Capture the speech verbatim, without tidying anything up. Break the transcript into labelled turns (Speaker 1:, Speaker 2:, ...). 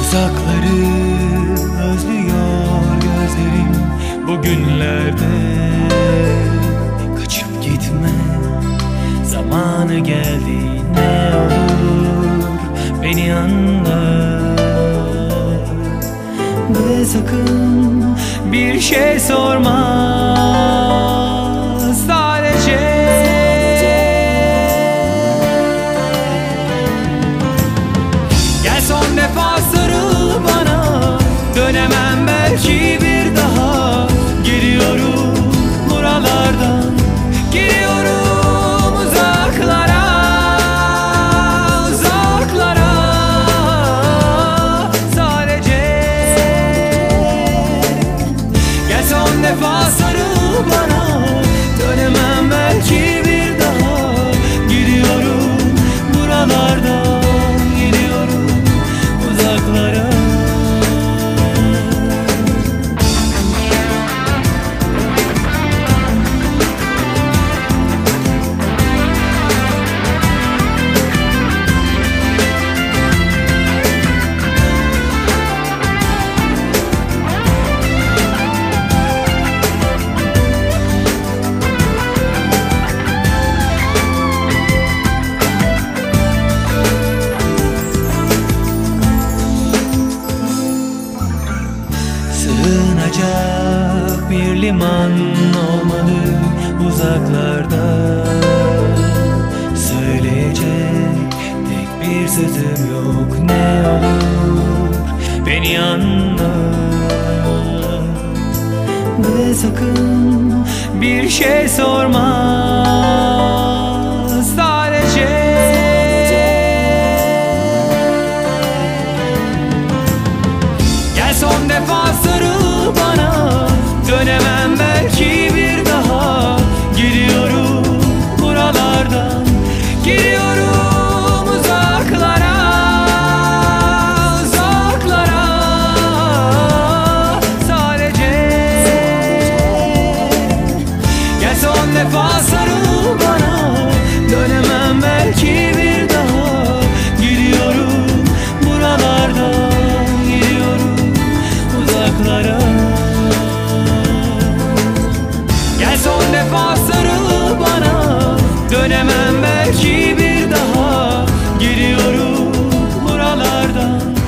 Speaker 1: Uzakları özlüyor gözlerim bugünlerde. Kaçıp gitme zamanı geldi, ne olur beni anla. Ve sakın bir şey sorma, sadece gel son defa sarıl bana. Dönemem belki bir daha, geliyorum buralardan, gidiyorum uzaklara, uzaklara. Sadece gel son defa sarıl bana. Dönemem belki bir daha, gidiyorum buralardan, gidiyorum uzaklara. Sığınacak bir liman olmalı uzaklarda. Söyleyecek tek bir sözüm yok, ne olur beni anla. Ve sakın bir şey sorma, sadece gel son defa sarıl bana. Dönemem belki bir daha, gidiyorum buralardan, gidiyorum uzaklara, uzaklara. Sadece gel son defa sarıl bana. Dönemem belki bir daha, gidiyorum buralardan, gidiyorum uzaklara. Gel son defa sarıl bana. Dönemem belki bir daha, gidiyorum buralardan.